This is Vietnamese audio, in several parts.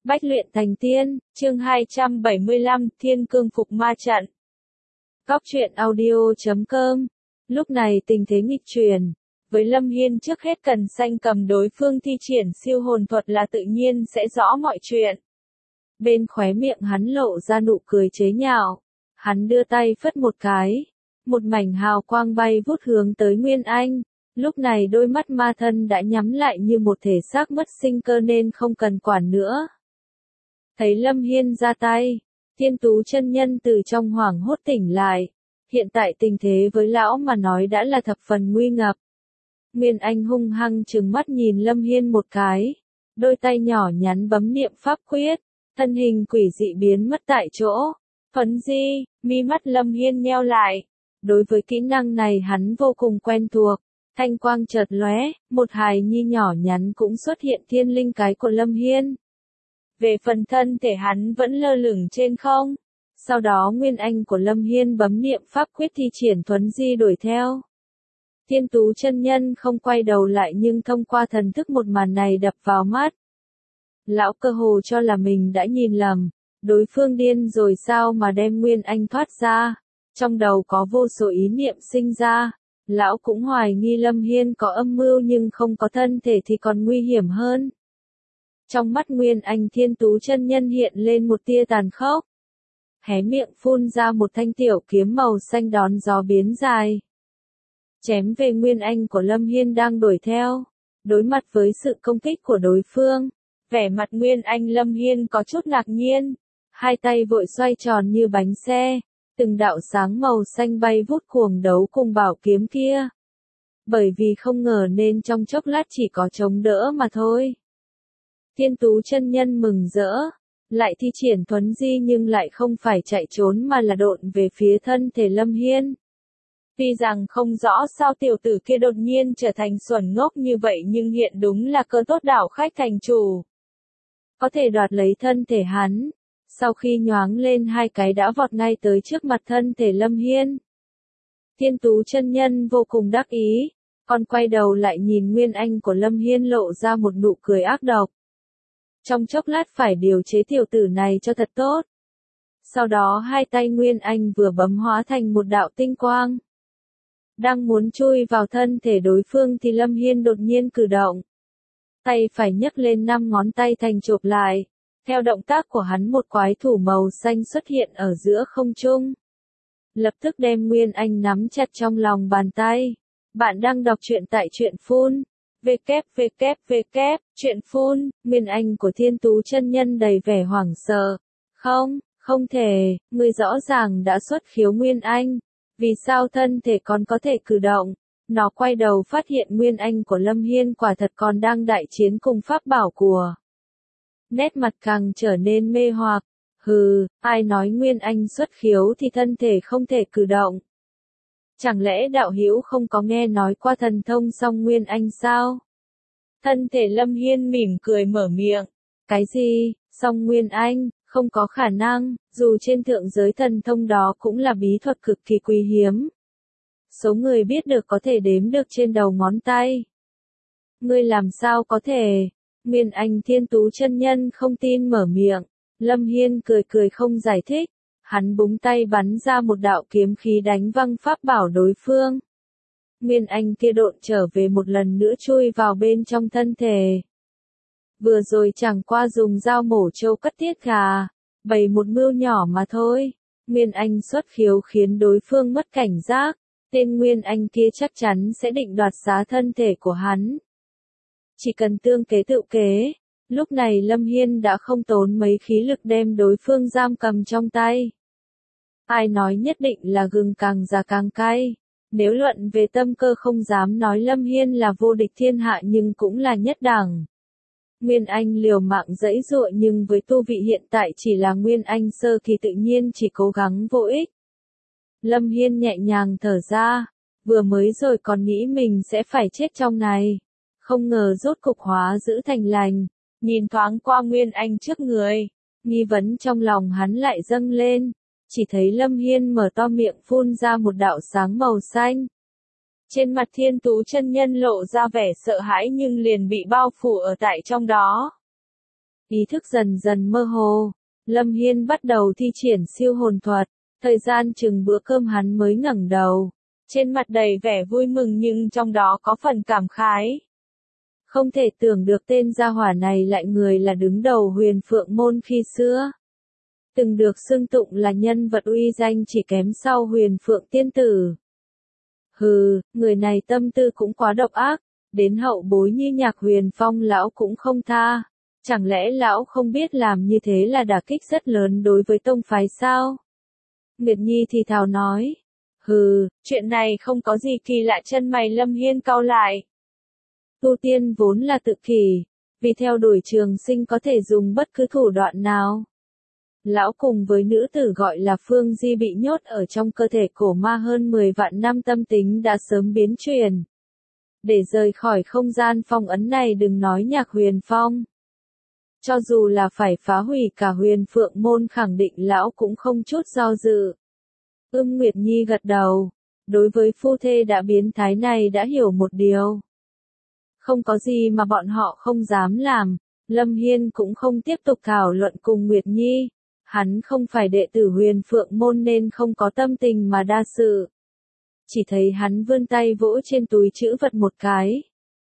Bách luyện thành tiên, chương 275, Thiên Cương Phục Ma Trận. Góc truyện audio.com. Lúc này tình thế nghịch chuyển. Với Lâm Hiên trước hết cần sanh cầm đối phương thi triển siêu hồn thuật là tự nhiên sẽ rõ mọi chuyện. Bên khóe miệng hắn lộ ra nụ cười chế nhạo. Hắn đưa tay phất một cái. Một mảnh hào quang bay vút hướng tới Nguyên Anh. Lúc này đôi mắt ma thân đã nhắm lại như một thể xác mất sinh cơ nên không cần quản nữa. Thấy Lâm Hiên ra tay, Thiên Tú chân nhân từ trong hoảng hốt tỉnh lại. Hiện tại tình thế với lão mà nói đã là thập phần nguy ngập. Nguyên Anh hung hăng trừng mắt nhìn Lâm Hiên một cái. Đôi tay nhỏ nhắn bấm niệm pháp quyết, thân hình quỷ dị biến mất tại chỗ. Thuấn di, mi mắt Lâm Hiên nheo lại. Đối với kỹ năng này hắn vô cùng quen thuộc. Thanh quang chợt lóe, một hài nhi nhỏ nhắn cũng xuất hiện thiên linh cái của Lâm Hiên. Về phần thân thể hắn vẫn lơ lửng trên không. Sau đó Nguyên Anh của Lâm Hiên bấm niệm pháp quyết thi triển thuấn di đuổi theo. Thiên Tú chân nhân không quay đầu lại nhưng thông qua thần thức một màn này đập vào mắt. Lão cơ hồ cho là mình đã nhìn lầm, đối phương điên rồi sao mà đem Nguyên Anh thoát ra. Trong đầu có vô số ý niệm sinh ra. Lão cũng hoài nghi Lâm Hiên có âm mưu nhưng không có thân thể thì còn nguy hiểm hơn. Trong mắt Nguyên Anh Thiên Tú chân nhân hiện lên một tia tàn khốc. Hé miệng phun ra một thanh tiểu kiếm màu xanh đón gió biến dài. Chém về Nguyên Anh của Lâm Hiên đang đuổi theo. Đối mặt với sự công kích của đối phương, vẻ mặt Nguyên Anh Lâm Hiên có chút ngạc nhiên. Hai tay vội xoay tròn như bánh xe. Từng đạo sáng màu xanh bay vút cuồng đấu cùng bảo kiếm kia. Bởi vì không ngờ nên trong chốc lát chỉ có chống đỡ mà thôi. Thiên Tú chân nhân mừng rỡ, lại thi triển thuấn di nhưng lại không phải chạy trốn mà là độn về phía thân thể Lâm Hiên. Tuy rằng không rõ sao tiểu tử kia đột nhiên trở thành xuẩn ngốc như vậy nhưng hiện đúng là cơ tốt đảo khách thành chủ. Có thể đoạt lấy thân thể hắn. Sau khi nhoáng lên hai cái đã vọt ngay tới trước mặt thân thể Lâm Hiên. Thiên Tú chân nhân vô cùng đắc ý, còn quay đầu lại nhìn Nguyên Anh của Lâm Hiên lộ ra một nụ cười ác độc. Trong chốc lát phải điều chế tiểu tử này cho thật tốt. Sau đó hai tay Nguyên Anh vừa bấm hóa thành một đạo tinh quang. Đang muốn chui vào thân thể đối phương thì Lâm Hiên đột nhiên cử động. Tay phải nhấc lên 5 ngón tay thành chộp lại. Theo động tác của hắn một quái thủ màu xanh xuất hiện ở giữa không trung. Lập tức đem Nguyên Anh nắm chặt trong lòng bàn tay. Bạn đang đọc truyện tại truyện phun. Truyện phun, Nguyên Anh của Thiên Tú chân nhân đầy vẻ hoảng sợ. Không thể, người rõ ràng đã xuất khiếu Nguyên Anh. Vì sao thân thể còn có thể cử động? Nó quay đầu phát hiện Nguyên Anh của Lâm Hiên quả thật còn đang đại chiến cùng pháp bảo của. Nét mặt càng trở nên mê hoặc. Hừ, ai nói Nguyên Anh xuất khiếu thì thân thể không thể cử động. Chẳng lẽ đạo hữu không có nghe nói qua thần thông song Nguyên Anh sao? Thân thể Lâm Hiên mỉm cười mở miệng. Cái gì, song Nguyên Anh, không có khả năng, dù trên thượng giới thần thông đó cũng là bí thuật cực kỳ quý hiếm. Số người biết được có thể đếm được trên đầu ngón tay. Ngươi làm sao có thể? Nguyên Anh Thiên Tú chân nhân không tin mở miệng. Lâm Hiên cười không giải thích. Hắn búng tay bắn ra một đạo kiếm khí đánh văng pháp bảo đối phương. Nguyên Anh kia độn trở về một lần nữa chui vào bên trong thân thể. Vừa rồi chẳng qua dùng dao mổ trâu cắt tiết gà, bày một mưu nhỏ mà thôi. Nguyên Anh xuất khiếu khiến đối phương mất cảnh giác. Tên Nguyên Anh kia chắc chắn sẽ định đoạt xá thân thể của hắn. Chỉ cần tương kế tự kế. Lúc này Lâm Hiên đã không tốn mấy khí lực đem đối phương giam cầm trong tay. Ai nói nhất định là gừng càng già càng cay. Nếu luận về tâm cơ không dám nói Lâm Hiên là vô địch thiên hạ nhưng cũng là nhất đẳng. Nguyên Anh liều mạng giãy giụa nhưng với tu vị hiện tại chỉ là Nguyên Anh sơ kỳ tự nhiên chỉ cố gắng vô ích. Lâm Hiên nhẹ nhàng thở ra. Vừa mới rồi còn nghĩ mình sẽ phải chết trong này. Không ngờ rốt cục hóa giữ thành lành. Nhìn thoáng qua Nguyên Anh trước người. Nghi vấn trong lòng hắn lại dâng lên. Chỉ thấy Lâm Hiên mở to miệng phun ra một đạo sáng màu xanh. Trên mặt Thiên Tú chân nhân lộ ra vẻ sợ hãi nhưng liền bị bao phủ ở tại trong đó. Ý thức dần dần mơ hồ, Lâm Hiên bắt đầu thi triển siêu hồn thuật, thời gian chừng bữa cơm hắn mới ngẩng đầu. Trên mặt đầy vẻ vui mừng nhưng trong đó có phần cảm khái. Không thể tưởng được tên gia hỏa này lại người là đứng đầu Huyền Phượng môn khi xưa. Từng được xưng tụng là nhân vật uy danh chỉ kém sau Huyền Phượng tiên tử. Hừ, người này tâm tư cũng quá độc ác, đến hậu bối như Nhạc Huyền Phong lão cũng không tha. Chẳng lẽ lão không biết làm như thế là đả kích rất lớn đối với tông phái sao? Nguyệt Nhi thì thào nói. Hừ, chuyện này không có gì kỳ lạ, chân mày Lâm Hiên cau lại. Tu tiên vốn là tự kỷ, vì theo đuổi trường sinh có thể dùng bất cứ thủ đoạn nào. Lão cùng với nữ tử gọi là Phương Di bị nhốt ở trong cơ thể cổ ma hơn 10 vạn năm, tâm tính đã sớm biến chuyển. Để rời khỏi không gian phong ấn này đừng nói Nhạc Huyền Phong. Cho dù là phải phá hủy cả Huyền Phượng môn khẳng định lão cũng không chút do dự. Nguyệt Nhi gật đầu. Đối với phu thê đã biến thái này đã hiểu một điều. Không có gì mà bọn họ không dám làm. Lâm Hiên cũng không tiếp tục thảo luận cùng Nguyệt Nhi. Hắn không phải đệ tử Huyền Phượng môn nên không có tâm tình mà đa sự. Chỉ thấy hắn vươn tay vỗ trên túi trữ vật một cái.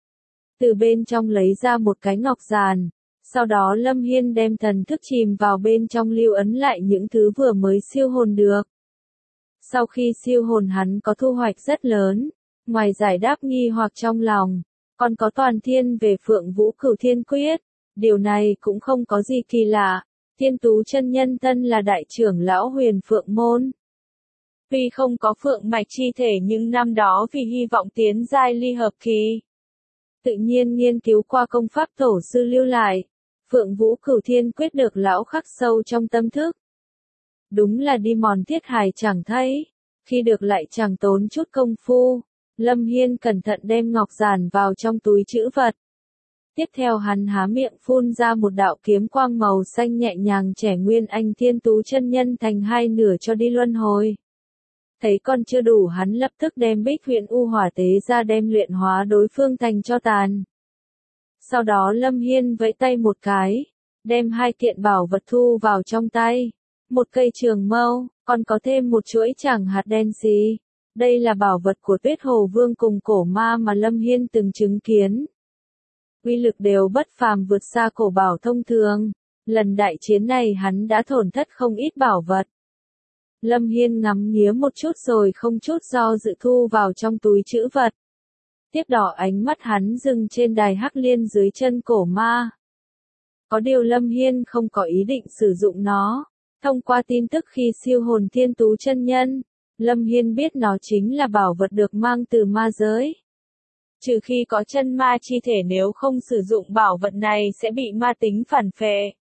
Từ bên trong lấy ra một cái ngọc giàn. Sau đó Lâm Hiên đem thần thức chìm vào bên trong lưu ấn lại những thứ vừa mới siêu hồn được. Sau khi siêu hồn hắn có thu hoạch rất lớn, ngoài giải đáp nghi hoặc trong lòng, còn có toàn thiên về Phượng Vũ Cửu Thiên Quyết. Điều này cũng không có gì kỳ lạ, Thiên Tú chân nhân thân là đại trưởng lão Huyền Phượng môn. Tuy không có phượng mạch chi thể nhưng năm đó vì hy vọng tiến giai ly hợp kỳ, tự nhiên nghiên cứu qua công pháp tổ sư lưu lại, Phượng Vũ Cửu Thiên Quyết được lão khắc sâu trong tâm thức. Đúng là đi mòn thiết hài chẳng thấy, khi được lại chẳng tốn chút công phu. Lâm Hiên cẩn thận đem ngọc giản vào trong túi trữ vật. Tiếp theo hắn há miệng phun ra một đạo kiếm quang màu xanh nhẹ nhàng trẻ Nguyên Anh Thiên Tú chân nhân thành hai nửa cho đi luân hồi. Thấy còn chưa đủ hắn lập tức đem Bích Huyền U Hỏa tế ra đem luyện hóa đối phương thành tro tàn. Sau đó Lâm Hiên vẫy tay một cái, đem hai kiện bảo vật thu vào trong tay. Một cây trường mâu, còn có thêm một chuỗi tràng hạt đen xì. Đây là bảo vật của Tuyết Hồ Vương cùng cổ ma mà Lâm Hiên từng chứng kiến. Uy lực đều bất phàm vượt xa cổ bảo thông thường. Lần đại chiến này hắn đã tổn thất không ít bảo vật. Lâm Hiên ngắm nghía một chút rồi không chút do dự thu vào trong túi trữ vật. Tiếp đó ánh mắt hắn dừng trên đài hắc liên dưới chân cổ ma. Có điều Lâm Hiên không có ý định sử dụng nó. Thông qua tin tức khi siêu hồn Thiên Tú chân nhân, Lâm Hiên biết nó chính là bảo vật được mang từ ma giới. Trừ khi có chân ma chi thể, nếu không sử dụng bảo vật này sẽ bị ma tính phản phệ.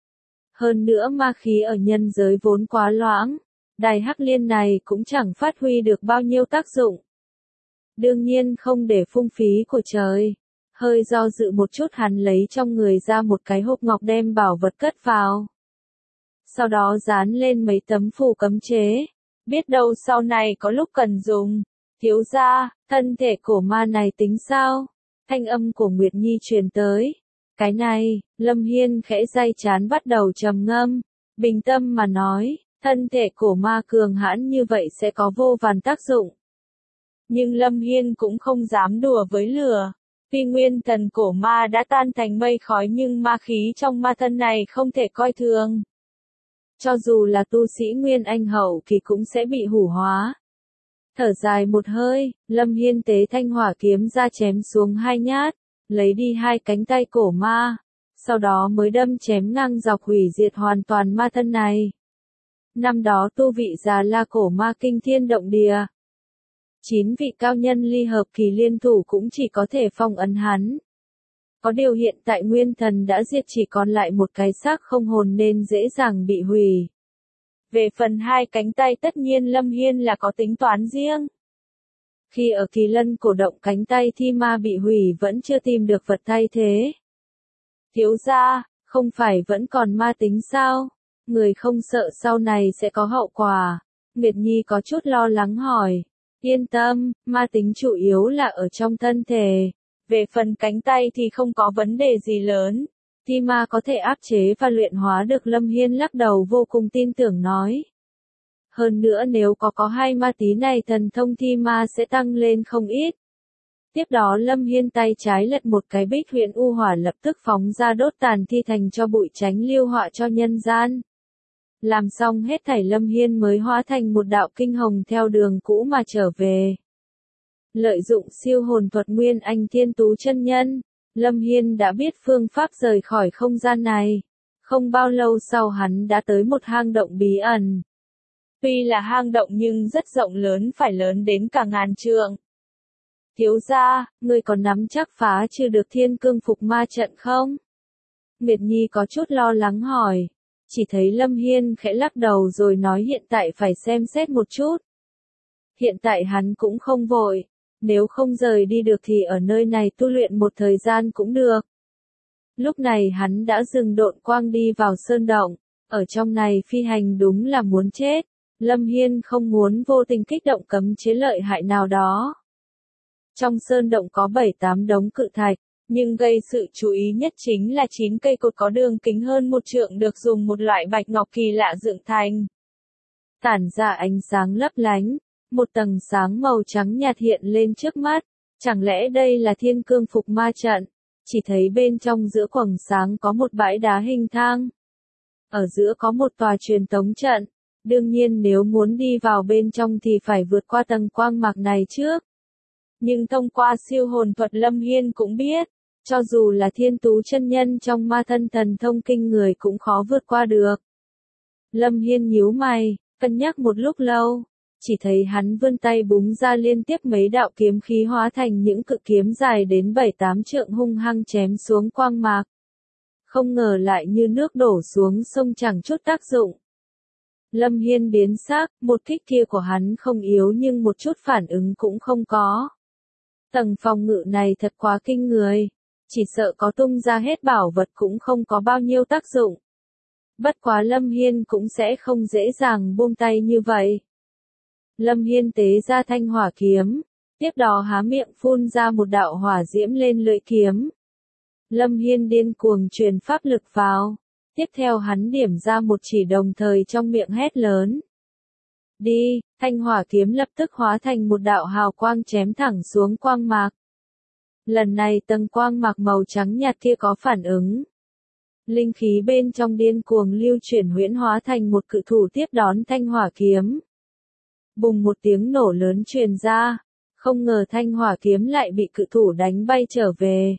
Hơn nữa ma khí ở nhân giới vốn quá loãng, đài hắc liên này cũng chẳng phát huy được bao nhiêu tác dụng. Đương nhiên không để phung phí của trời. Hơi do dự một chút hắn lấy trong người ra một cái hộp ngọc đem bảo vật cất vào. Sau đó dán lên mấy tấm phù cấm chế. Biết đâu sau này có lúc cần dùng. Thiếu gia, thân thể cổ ma này tính sao? Thanh âm của Nguyệt Nhi truyền tới. Cái này, Lâm Hiên khẽ day chán bắt đầu trầm ngâm. Bình tâm mà nói, thân thể cổ ma cường hãn như vậy sẽ có vô vàn tác dụng. Nhưng Lâm Hiên cũng không dám đùa với lửa. Tuy nguyên thần cổ ma đã tan thành mây khói nhưng ma khí trong ma thân này không thể coi thường. Cho dù là tu sĩ Nguyên Anh hậu kỳ cũng sẽ bị hủ hóa. Thở dài một hơi, Lâm Hiên tế thanh hỏa kiếm ra chém xuống hai nhát, lấy đi hai cánh tay cổ ma, sau đó mới đâm chém ngang dọc hủy diệt hoàn toàn ma thân này. Năm đó tu vị Già La cổ ma kinh thiên động địa. 9 vị cao nhân ly hợp kỳ liên thủ cũng chỉ có thể phong ấn hắn. Có điều hiện tại nguyên thần đã diệt, chỉ còn lại một cái xác không hồn nên dễ dàng bị hủy. Về phần hai cánh tay tất nhiên Lâm Hiên là có tính toán riêng. Khi ở Kỳ Lân cổ động cánh tay thi ma bị hủy vẫn chưa tìm được vật thay thế. Thiếu gia, không phải vẫn còn ma tính sao? Người không sợ sau này sẽ có hậu quả. Nguyệt Nhi có chút lo lắng hỏi. Yên tâm, ma tính chủ yếu là ở trong thân thể. Về phần cánh tay thì không có vấn đề gì lớn. Thi ma có thể áp chế và luyện hóa được, Lâm Hiên lắc đầu vô cùng tin tưởng nói. Hơn nữa nếu có hai ma tí này thần thông thi ma sẽ tăng lên không ít. Tiếp đó Lâm Hiên tay trái lật một cái bích huyền u hỏa lập tức phóng ra đốt tàn thi thành cho bụi, tránh lưu họa cho nhân gian. Làm xong hết thảy Lâm Hiên mới hóa thành một đạo kinh hồng theo đường cũ mà trở về. Lợi dụng siêu hồn thuật Nguyên Anh Thiên Tú chân nhân, Lâm Hiên đã biết phương pháp rời khỏi không gian này. Không bao lâu sau hắn đã tới một hang động bí ẩn. Tuy là hang động nhưng rất rộng lớn, phải lớn đến cả ngàn trượng. Thiếu gia, ngươi còn nắm chắc phá trừ được Thiên Cương Phục Ma trận không? Nguyệt Nhi có chút lo lắng hỏi. Chỉ thấy Lâm Hiên khẽ lắc đầu rồi nói hiện tại phải xem xét một chút. Hiện tại hắn cũng không vội. Nếu không rời đi được thì ở nơi này tu luyện một thời gian cũng được. Lúc này hắn đã dừng độn quang đi vào sơn động. Ở trong này phi hành đúng là muốn chết. Lâm Hiên không muốn vô tình kích động cấm chế lợi hại nào đó. Trong sơn động có 7-8 đống cự thạch, nhưng gây sự chú ý nhất chính là 9 cây cột có đường kính hơn 1 trượng được dùng một loại bạch ngọc kỳ lạ dựng thành. Tản ra ánh sáng lấp lánh, một tầng sáng màu trắng nhạt hiện lên trước mắt, chẳng lẽ đây là Thiên Cương Phục Ma trận? Chỉ thấy bên trong giữa quầng sáng có một bãi đá hình thang. Ở giữa có một tòa truyền tống trận, đương nhiên nếu muốn đi vào bên trong thì phải vượt qua tầng quang mạc này trước. Nhưng thông qua siêu hồn thuật Lâm Hiên cũng biết, cho dù là Thiên Tú chân nhân trong ma thân thần thông kinh người cũng khó vượt qua được. Lâm Hiên nhíu mày, cân nhắc một lúc lâu, chỉ thấy hắn vươn tay búng ra liên tiếp mấy đạo kiếm khí hóa thành những cự kiếm dài đến 7-8 trượng hung hăng chém xuống quang mạc. Không ngờ lại như nước đổ xuống sông chẳng chút tác dụng. Lâm Hiên biến sắc, một kích kia của hắn không yếu nhưng một chút phản ứng cũng không có. Tầng phòng ngự này thật quá kinh người, chỉ sợ có tung ra hết bảo vật cũng không có bao nhiêu tác dụng. Bất quá Lâm Hiên cũng sẽ không dễ dàng buông tay như vậy. Lâm Hiên tế ra thanh hỏa kiếm, tiếp đó há miệng phun ra một đạo hỏa diễm lên lưỡi kiếm. Lâm Hiên điên cuồng truyền pháp lực vào, tiếp theo hắn điểm ra một chỉ đồng thời trong miệng hét lớn. Đi, thanh hỏa kiếm lập tức hóa thành một đạo hào quang chém thẳng xuống quang mạc. Lần này tầng quang mạc màu trắng nhạt kia có phản ứng. Linh khí bên trong điên cuồng lưu chuyển huyễn hóa thành một cự thủ tiếp đón thanh hỏa kiếm. Bùng một tiếng nổ lớn truyền ra, không ngờ thanh hỏa kiếm lại bị cự thủ đánh bay trở về.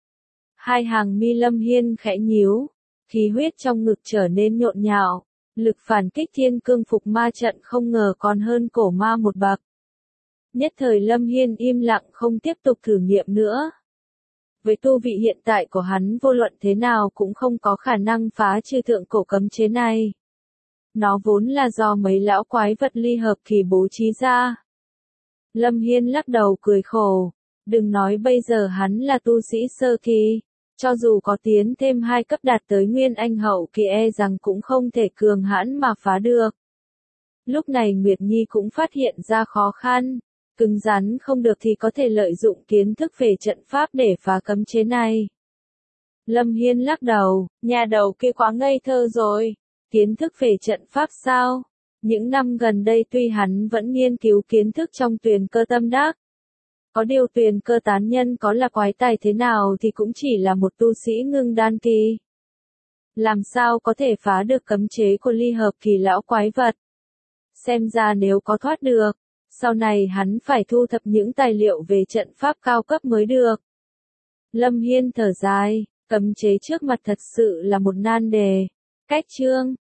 Hai hàng mi Lâm Hiên khẽ nhíu, khí huyết trong ngực trở nên nhộn nhạo, lực phản kích Thiên Cương Phục Ma trận không ngờ còn hơn cổ ma một bậc. Nhất thời Lâm Hiên im lặng không tiếp tục thử nghiệm nữa. Với tu vị hiện tại của hắn vô luận thế nào cũng không có khả năng phá trừ thượng cổ cấm chế này. Nó vốn là do mấy lão quái vật ly hợp kỳ bố trí ra. Lâm Hiên lắc đầu cười khổ, đừng nói bây giờ hắn là tu sĩ sơ kỳ, cho dù có tiến thêm 2 cấp đạt tới Nguyên Anh hậu kỳ e rằng cũng không thể cường hãn mà phá được. Lúc này Nguyệt Nhi cũng phát hiện ra khó khăn, cứng rắn không được thì có thể lợi dụng kiến thức về trận pháp để phá cấm chế này. Lâm Hiên lắc đầu, nhà đầu kia quá ngây thơ rồi. Kiến thức về trận pháp sao? Những năm gần đây tuy hắn vẫn nghiên cứu kiến thức trong Tuyền Cơ Tâm Đắc. Có điều Tuyền Cơ tán nhân có là quái tài thế nào thì cũng chỉ là một tu sĩ ngưng đan kỳ. Làm sao có thể phá được cấm chế của ly hợp kỳ lão quái vật? Xem ra nếu có thoát được, sau này hắn phải thu thập những tài liệu về trận pháp cao cấp mới được. Lâm Hiên thở dài, cấm chế trước mặt thật sự là một nan đề. Cách chương